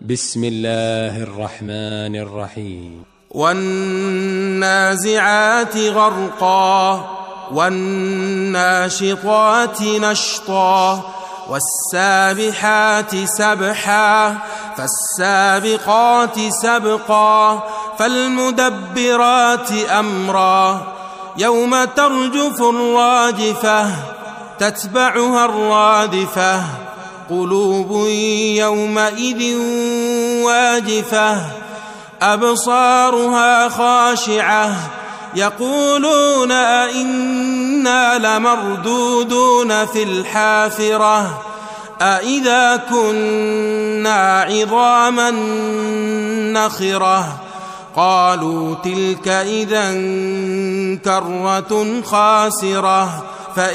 بسم الله الرحمن الرحيم. والنازعات غرقا والناشطات نشطا والسابحات سبحا فالسابقات سبقا فالمدبرات أمرا يوم ترجف الراجفة تتبعها الرادفة قلوب يومئذ واجفة أبصارها خاشعة يقولون أئنا لمردودون في الحافرة أئذا كنا عظاما نخرة قالوا تلك إذا كرة خاسرة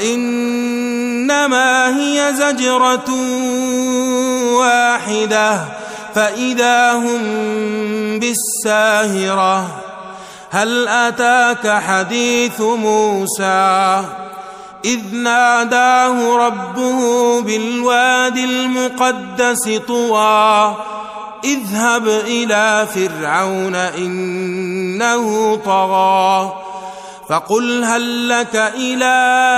فإنما هي زجرة واحدة فإذا هم بالساهرة هل أتاك حديث موسى إذ ناداه ربه بالوادي المقدس طوى اذهب إلى فرعون إنه طغى فقل هل لك إلى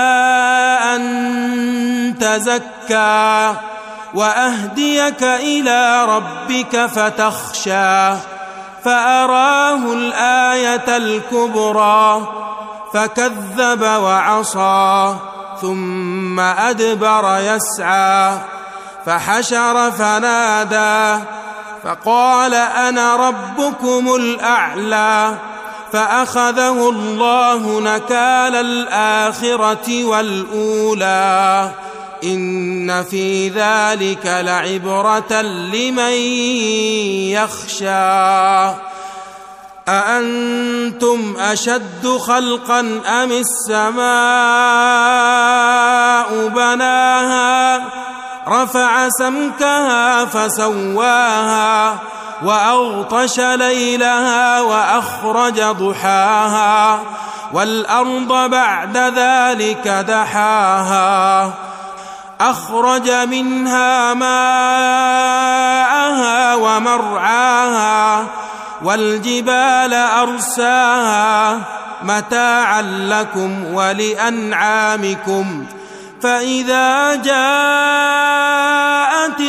أن تزكى وأهديك إلى ربك فتخشى فأراه الآية الكبرى فكذب وعصى ثم أدبر يسعى فحشر فنادى فقال أنا ربكم الأعلى فأخذه الله نكال الآخرة والأولى إن في ذلك لعبرة لمن يخشى أأنتم أشد خلقا أم السماء بناها رفع سمكها فسواها وأغطش ليلها وأخرج ضحاها والأرض بعد ذلك دحاها أخرج منها ماءها ومرعاها والجبال أرساها متاعا لكم ولأنعامكم فإذا جاءت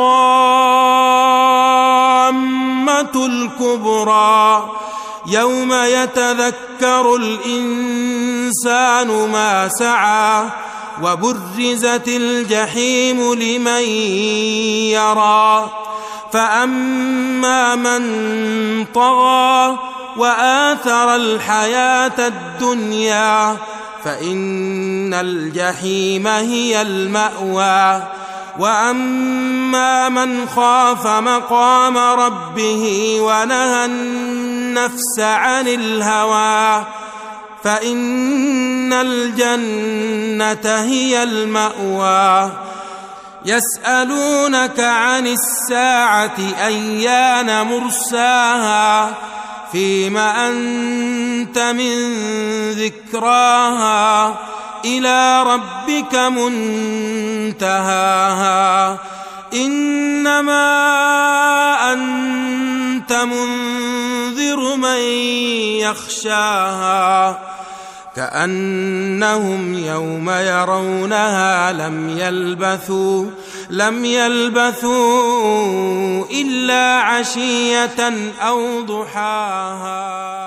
الطامة الكبرى يوم يتذكر الإنسان ما سعى وبرزت الجحيم لمن يرى فأما من طغى وآثر الحياة الدنيا فإن الجحيم هي المأوى وأما من خاف مقام ربه ونهى النفس عن الهوى فإن الجنة هي المأوى يسألونك عن الساعة أيان مرساها فيم أنت من ذكراها إلى ربك منتهاها إنما أنت منذر من يخشاها كأنهم يوم يرونها لم يلبثوا إلا عشية أو ضحاها.